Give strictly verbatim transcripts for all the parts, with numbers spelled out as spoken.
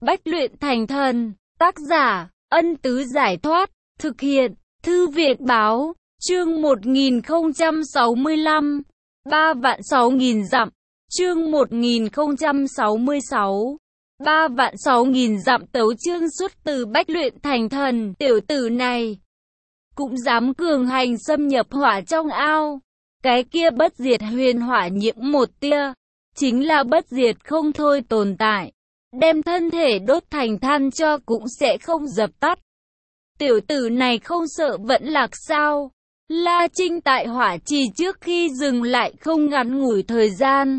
Bách luyện thành thần, tác giả, Ân Tứ Giải Thoát, thực hiện, Thư viện Báo, chương một nghìn không trăm sáu mươi lăm, ba vạn sáu nghìn dặm, chương một nghìn không trăm sáu mươi sáu, ba vạn sáu nghìn dặm tấu chương xuất từ Bách luyện thành thần, tiểu tử này cũng dám cường hành xâm nhập hỏa trong ao. Cái kia bất diệt huyền hỏa nhiễm một tia, chính là bất diệt không thôi tồn tại. Đem thân thể đốt thành than cho cũng sẽ không dập tắt. Tiểu tử này không sợ vẫn lạc sao? La Trinh tại hỏa trì trước khi dừng lại không ngắn ngủi thời gian.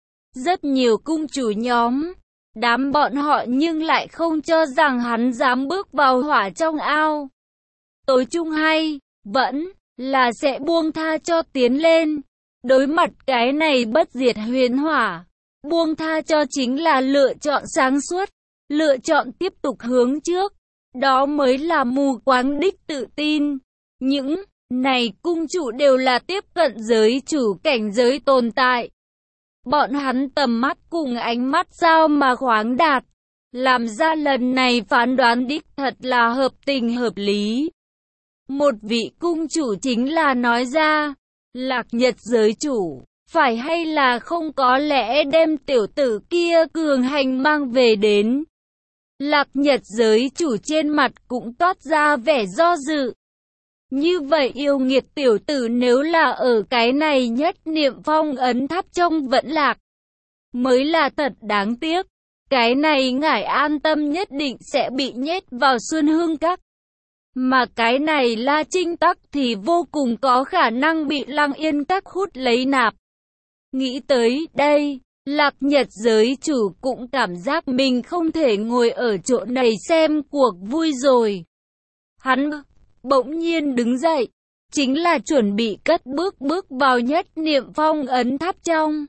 Rất nhiều cung chủ nhóm, đám bọn họ nhưng lại không cho rằng hắn dám bước vào hỏa trong ao. Tối chung hay, vẫn là sẽ buông tha cho tiến lên. Đối mặt cái này bất diệt huyền hỏa, buông tha cho chính là lựa chọn sáng suốt, lựa chọn tiếp tục hướng trước. Đó mới là mù quáng đích tự tin. Những này cung chủ đều là tiếp cận giới chủ cảnh giới tồn tại. Bọn hắn tầm mắt cùng ánh mắt sao mà khoáng đạt, làm ra lần này phán đoán đích thật là hợp tình hợp lý. Một vị cung chủ chính là nói ra, Lạc Nhật giới chủ, phải hay là không có lẽ đem tiểu tử kia cường hành mang về đến. Lạc Nhật giới chủ trên mặt cũng toát ra vẻ do dự. Như vậy yêu nghiệt tiểu tử nếu là ở cái này nhất niệm phong ấn tháp trong vẫn lạc, mới là thật đáng tiếc. Cái này ngải an tâm nhất định sẽ bị nhét vào Xuân Hương Các. Mà cái này La Trinh Tắc thì vô cùng có khả năng bị Lăng Yên Các hút lấy nạp. Nghĩ tới đây, Lạc Nhật giới chủ cũng cảm giác mình không thể ngồi ở chỗ này xem cuộc vui rồi. Hắn bỗng nhiên đứng dậy, chính là chuẩn bị cất bước bước vào nhất niệm phong ấn tháp trong.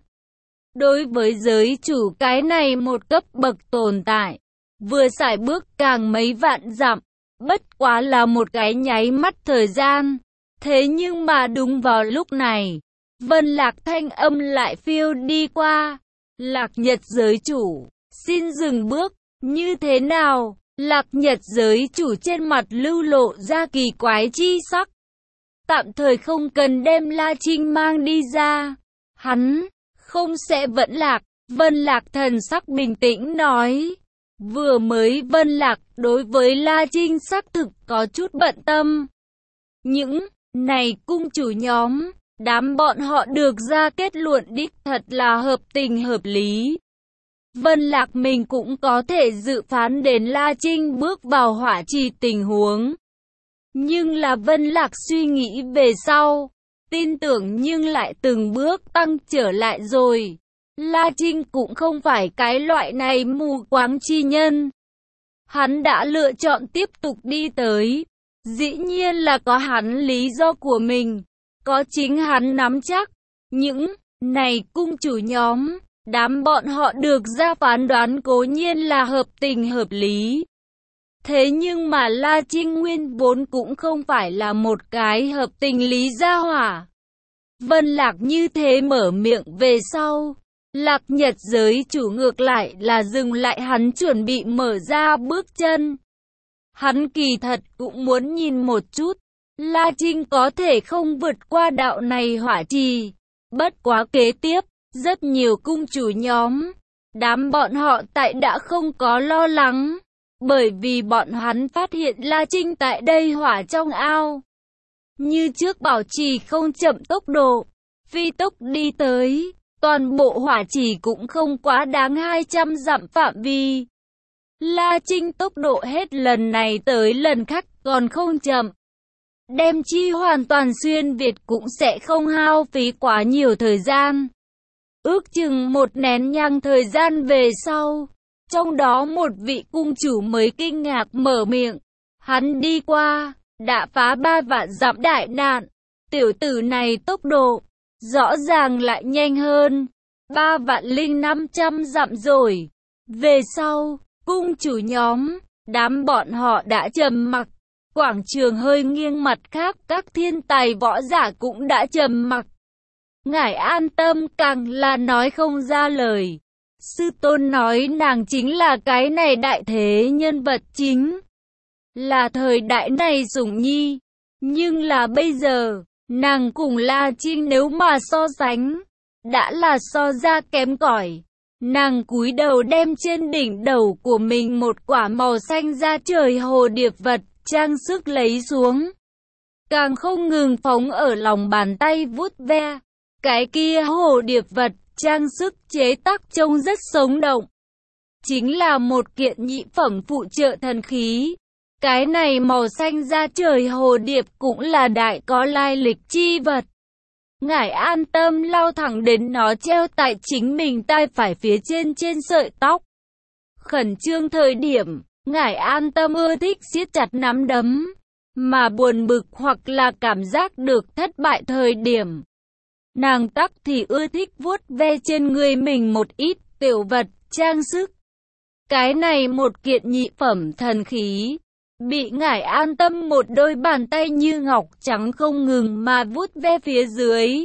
Đối với giới chủ cái này một cấp bậc tồn tại, vừa sải bước càng mấy vạn dặm, bất quá là một cái nháy mắt thời gian. Thế nhưng mà đúng vào lúc này, Vân Lạc thanh âm lại phiêu đi qua. Lạc Nhật giới chủ, xin dừng bước, như thế nào? Lạc Nhật giới chủ trên mặt lưu lộ ra kỳ quái chi sắc. Tạm thời không cần đem La Trinh mang đi ra. Hắn không sẽ vẫn lạc. Vân Lạc thần sắc bình tĩnh nói. Vừa mới Vân Lạc đối với La Trinh xác thực có chút bận tâm. Những này cung chủ nhóm, đám bọn họ được ra kết luận đích thật là hợp tình hợp lý. Vân Lạc mình cũng có thể dự phán đến La Trinh bước vào hỏa trì tình huống. Nhưng là Vân Lạc suy nghĩ về sau, tin tưởng nhưng lại từng bước tăng trở lại rồi. La Trinh cũng không phải cái loại này mù quáng chi nhân. Hắn đã lựa chọn tiếp tục đi tới. Dĩ nhiên là có hắn lý do của mình, có chính hắn nắm chắc. Những này cung chủ nhóm, đám bọn họ được ra phán đoán cố nhiên là hợp tình hợp lý. Thế nhưng mà La Trinh nguyên vốn cũng không phải là một cái hợp tình lý gia hỏa. Vân Lạc như thế mở miệng về sau, Lạc Nhật giới chủ ngược lại là dừng lại hắn chuẩn bị mở ra bước chân. Hắn kỳ thật cũng muốn nhìn một chút, La Trinh có thể không vượt qua đạo này hỏa trì. Bất quá kế tiếp, rất nhiều cung chủ nhóm, đám bọn họ tại đã không có lo lắng, bởi vì bọn hắn phát hiện La Trinh tại đây hỏa trong ao. Như trước bảo trì không chậm tốc độ, phi tốc đi tới, toàn bộ hỏa trì cũng không quá đáng hai trăm dặm phạm vi. La Trinh tốc độ hết lần này tới lần khác còn không chậm. Đem chi hoàn toàn xuyên Việt cũng sẽ không hao phí quá nhiều thời gian. Ước chừng một nén nhang thời gian về sau, trong đó một vị cung chủ mới kinh ngạc mở miệng. Hắn đi qua, đã phá ba vạn dặm đại nạn. Tiểu tử này tốc độ, rõ ràng lại nhanh hơn. Ba vạn linh năm trăm dặm rồi. Về sau, cung chủ nhóm, đám bọn họ đã trầm mặc. Quảng trường hơi nghiêng mặt khác, các thiên tài võ giả cũng đã trầm mặc. Ngải an tâm càng là nói không ra lời. Sư tôn nói nàng chính là cái này đại thế nhân vật chính. Là thời đại này sủng nhi. Nhưng là bây giờ, nàng cùng La Trinh nếu mà so sánh, đã là so ra kém cỏi. Nàng cúi đầu đem trên đỉnh đầu của mình một quả màu xanh da trời hồ điệp vật, trang sức lấy xuống. Càng không ngừng phóng ở lòng bàn tay vuốt ve. Cái kia hồ điệp vật, trang sức chế tác trông rất sống động. Chính là một kiện nhị phẩm phụ trợ thần khí. Cái này màu xanh da trời hồ điệp cũng là đại có lai lịch chi vật. Ngải an tâm lao thẳng đến nó treo tại chính mình tai phải phía trên trên sợi tóc. Khẩn trương thời điểm, Ngải an tâm ưa thích siết chặt nắm đấm. Mà buồn bực hoặc là cảm giác được thất bại thời điểm. Nàng tắc thì ưa thích vuốt ve trên người mình một ít tiểu vật, trang sức. Cái này một kiện nhị phẩm thần khí. Bị Ngải an tâm một đôi bàn tay như ngọc trắng không ngừng mà vuốt ve phía dưới.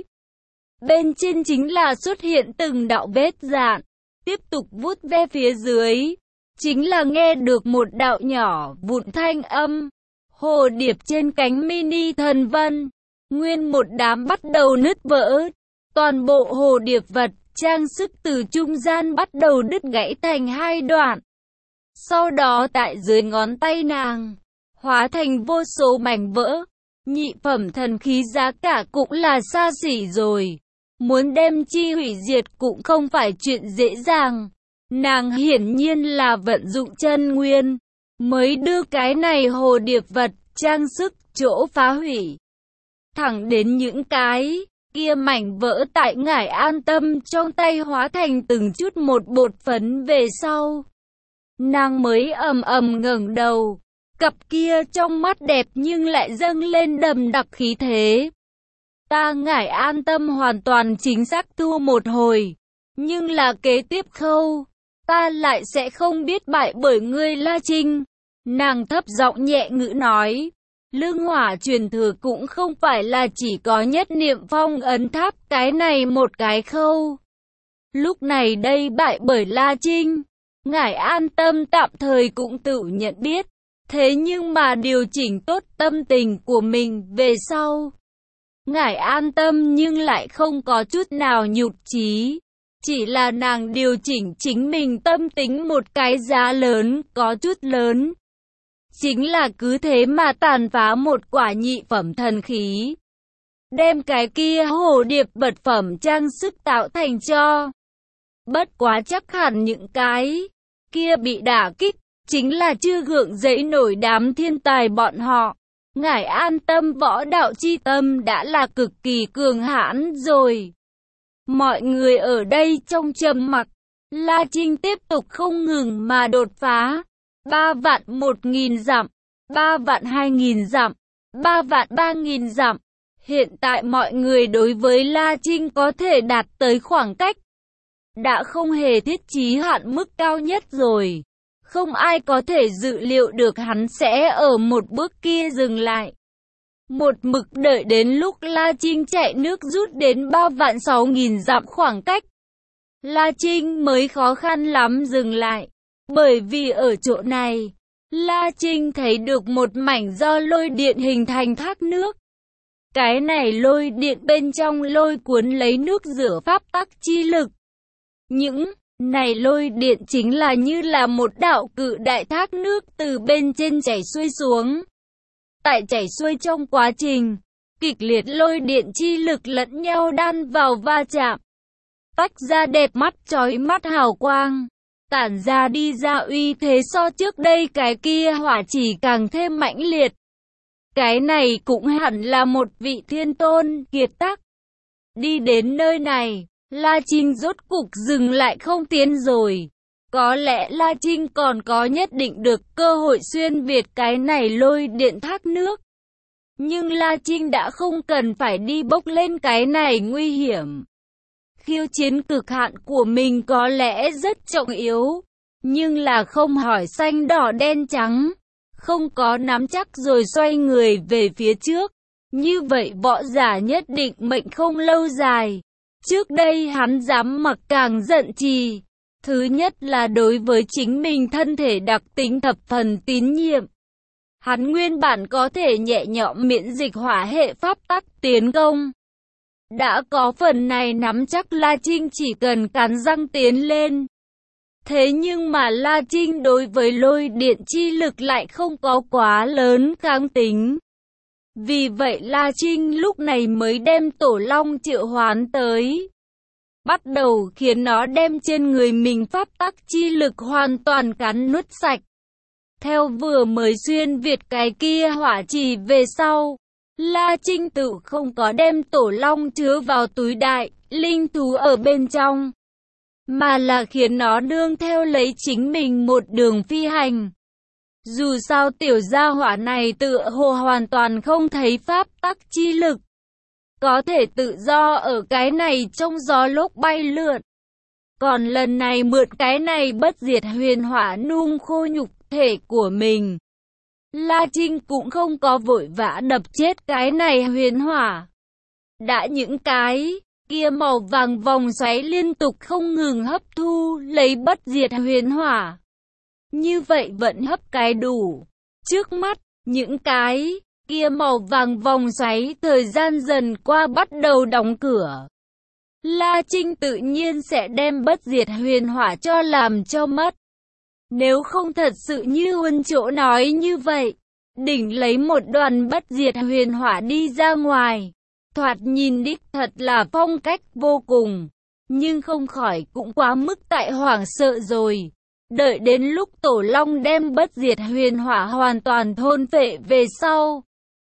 Bên trên chính là xuất hiện từng đạo vết dạn. Tiếp tục vuốt ve phía dưới. Chính là nghe được một đạo nhỏ vụn thanh âm. Hồ điệp trên cánh mini thần vân. Nguyên một đám bắt đầu nứt vỡ. Toàn bộ hồ điệp vật, trang sức từ trung gian bắt đầu đứt gãy thành hai đoạn. Sau đó tại dưới ngón tay nàng, hóa thành vô số mảnh vỡ. Nhị phẩm thần khí giá cả cũng là xa xỉ rồi. Muốn đem chi hủy diệt cũng không phải chuyện dễ dàng. Nàng hiển nhiên là vận dụng chân nguyên, mới đưa cái này hồ điệp vật, trang sức, chỗ phá hủy. Thẳng đến những cái kia mảnh vỡ tại Ngải an tâm trong tay hóa thành từng chút một bột phấn về sau. Nàng mới ầm ầm ngẩng đầu, cặp kia trong mắt đẹp nhưng lại dâng lên đầm đặc khí thế. Ta Ngải an tâm hoàn toàn chính xác thua một hồi, nhưng là kế tiếp khâu, ta lại sẽ không biết bại bởi ngươi La Trinh. Nàng thấp giọng nhẹ ngữ nói, lương hỏa truyền thừa cũng không phải là chỉ có nhất niệm phong ấn tháp cái này một cái khâu. Lúc này đây bại bởi La Trinh, Ngải an tâm tạm thời cũng tự nhận biết, thế nhưng mà điều chỉnh tốt tâm tình của mình về sau. Ngải an tâm nhưng lại không có chút nào nhụt chí, chỉ là nàng điều chỉnh chính mình tâm tính một cái giá lớn, có chút lớn. Chính là cứ thế mà tàn phá một quả nhị phẩm thần khí. Đem cái kia hồ điệp vật phẩm trang sức tạo thành cho. Bất quá chắc hẳn những cái kia bị đả kích, chính là chưa gượng dậy nổi đám thiên tài bọn họ. Ngải an tâm võ đạo chi tâm đã là cực kỳ cường hãn rồi. Mọi người ở đây trong trầm mặc, La Trinh tiếp tục không ngừng mà đột phá. Ba vạn một nghìn dặm, ba vạn hai nghìn dặm, ba vạn ba nghìn dặm. Hiện tại mọi người đối với La Trinh có thể đạt tới khoảng cách đã không hề thiết chí hạn mức cao nhất rồi. Không ai có thể dự liệu được hắn sẽ ở một bước kia dừng lại. Một mực đợi đến lúc La Trinh chạy nước rút đến ba vạn sáu nghìn dặm khoảng cách, La Trinh mới khó khăn lắm dừng lại. Bởi vì ở chỗ này, La Trinh thấy được một mảnh do lôi điện hình thành thác nước. Cái này lôi điện bên trong lôi cuốn lấy nước rửa pháp tắc chi lực. Những này lôi điện chính là như là một đạo cự đại thác nước từ bên trên chảy xuôi xuống. Tại chảy xuôi trong quá trình, kịch liệt lôi điện chi lực lẫn nhau đan vào va chạm, tách ra đẹp mắt chói mắt hào quang, tản ra đi ra uy thế so trước đây cái kia hỏa chỉ càng thêm mãnh liệt. Cái này cũng hẳn là một vị thiên tôn kiệt tác. Đi đến nơi này, La Trinh rốt cục dừng lại không tiến rồi. Có lẽ La Trinh còn có nhất định được cơ hội xuyên việt cái này lôi điện thác nước. Nhưng La Trinh đã không cần phải đi bốc lên cái này nguy hiểm. Khiêu chiến cực hạn của mình có lẽ rất trọng yếu, nhưng là không hỏi xanh đỏ đen trắng, không có nắm chắc rồi xoay người về phía trước. Như vậy võ giả nhất định mệnh không lâu dài. Trước đây hắn dám mặc càng giận trì, Thứ nhất là đối với chính mình thân thể đặc tính thập phần tín nhiệm. Hắn nguyên bản có thể nhẹ nhõm miễn dịch hỏa hệ pháp tắc tiến công. Đã có phần này nắm chắc, La Trinh chỉ cần cắn răng tiến lên. Thế nhưng mà La Trinh đối với lôi điện chi lực lại không có quá lớn kháng tính. Vì vậy La Trinh lúc này mới đem Tổ Long triệu hoán tới. Bắt đầu khiến nó đem trên người mình pháp tắc chi lực hoàn toàn cắn nuốt sạch. Theo vừa mới xuyên việt cái kia hỏa trì về sau, La Trinh tự không có đem Tổ Long chứa vào túi đại, linh thú ở bên trong, mà là khiến nó nương theo lấy chính mình một đường phi hành. Dù sao tiểu gia hỏa này tựa hồ hoàn toàn không thấy pháp tắc chi lực, có thể tự do ở cái này trong gió lốc bay lượn. Còn lần này mượn cái này bất diệt huyền hỏa nung khô nhục thể của mình, La Trinh cũng không có vội vã đập chết cái này huyền hỏa. Đã những cái kia màu vàng vòng xoáy liên tục không ngừng hấp thu lấy bất diệt huyền hỏa, như vậy vẫn hấp cái đủ. Trước mắt, những cái kia màu vàng vòng xoáy thời gian dần qua bắt đầu đóng cửa. La Trinh tự nhiên sẽ đem bất diệt huyền hỏa cho làm cho mất. Nếu không thật sự như Huân Chỗ nói như vậy, đỉnh lấy một đoàn bất diệt huyền hỏa đi ra ngoài, thoạt nhìn đích thật là phong cách vô cùng, nhưng không khỏi cũng quá mức tại hoảng sợ rồi. Đợi đến lúc Tổ Long đem bất diệt huyền hỏa hoàn toàn thôn phệ về sau,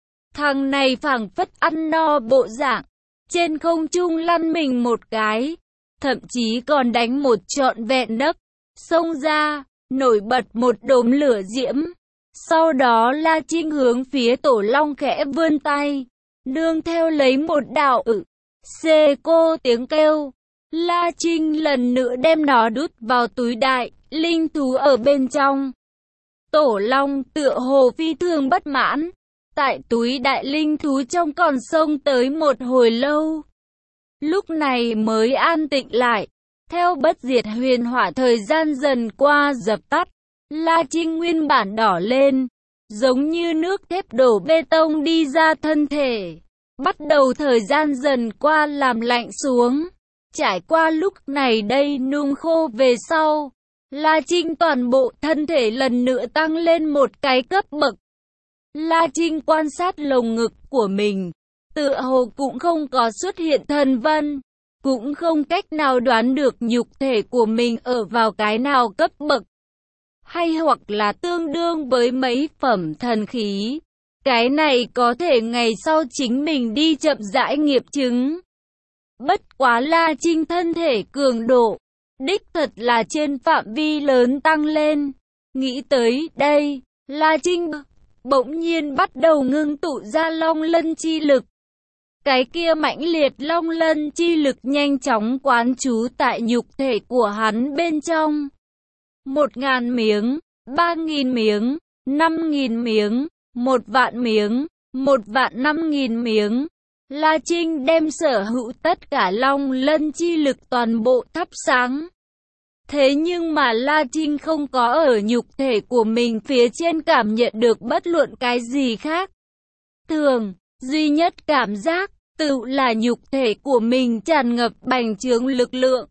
thằng này phảng phất ăn no bộ dạng, trên không trung lăn mình một cái, thậm chí còn đánh một trọn vẹn nấc, xông ra, nổi bật một đốm lửa diễm. Sau đó La Trinh hướng phía Tổ Long khẽ vươn tay, nương theo lấy một đạo ự, xê cô tiếng kêu. La Trinh lần nữa đem nó đút vào túi đại, linh thú ở bên trong. Tổ Long tựa hồ phi thường bất mãn, tại túi đại linh thú trong còn xông tới một hồi lâu. Lúc này mới an tĩnh lại, theo bất diệt huyền hỏa thời gian dần qua dập tắt, La Trinh nguyên bản đỏ lên, giống như nước thép đổ bê tông đi ra thân thể. Bắt đầu thời gian dần qua làm lạnh xuống. Trải qua lúc này đây nung khô về sau, La Trinh toàn bộ thân thể lần nữa tăng lên một cái cấp bậc. La Trinh quan sát lồng ngực của mình, tựa hồ cũng không có xuất hiện thần vân, cũng không cách nào đoán được nhục thể của mình ở vào cái nào cấp bậc, hay hoặc là tương đương với mấy phẩm thần khí. Cái này có thể ngày sau chính mình đi chậm rãi nghiệm chứng. Bất quá La Trinh thân thể cường độ, đích thật là trên phạm vi lớn tăng lên. Nghĩ tới đây, La Trinh bỗng nhiên bắt đầu ngưng tụ ra long lân chi lực. Cái kia mãnh liệt long lân chi lực nhanh chóng quán trú tại nhục thể của hắn bên trong. Một ngàn miếng, ba nghìn miếng, năm nghìn miếng, một vạn miếng, một vạn năm nghìn miếng. La Trinh đem sở hữu tất cả long lân chi lực toàn bộ thắp sáng. Thế nhưng mà La Trinh không có ở nhục thể của mình phía trên cảm nhận được bất luận cái gì khác thường, duy nhất cảm giác tự là nhục thể của mình tràn ngập bành trướng lực lượng.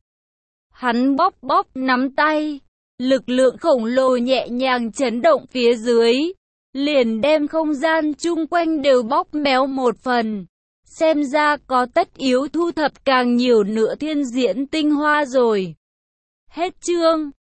Hắn bóp bóp nắm tay, lực lượng khổng lồ nhẹ nhàng chấn động phía dưới, liền đem không gian chung quanh đều bóp méo một phần. Xem ra có tất yếu thu thập càng nhiều nữa thiên diễn tinh hoa rồi. Hết chương.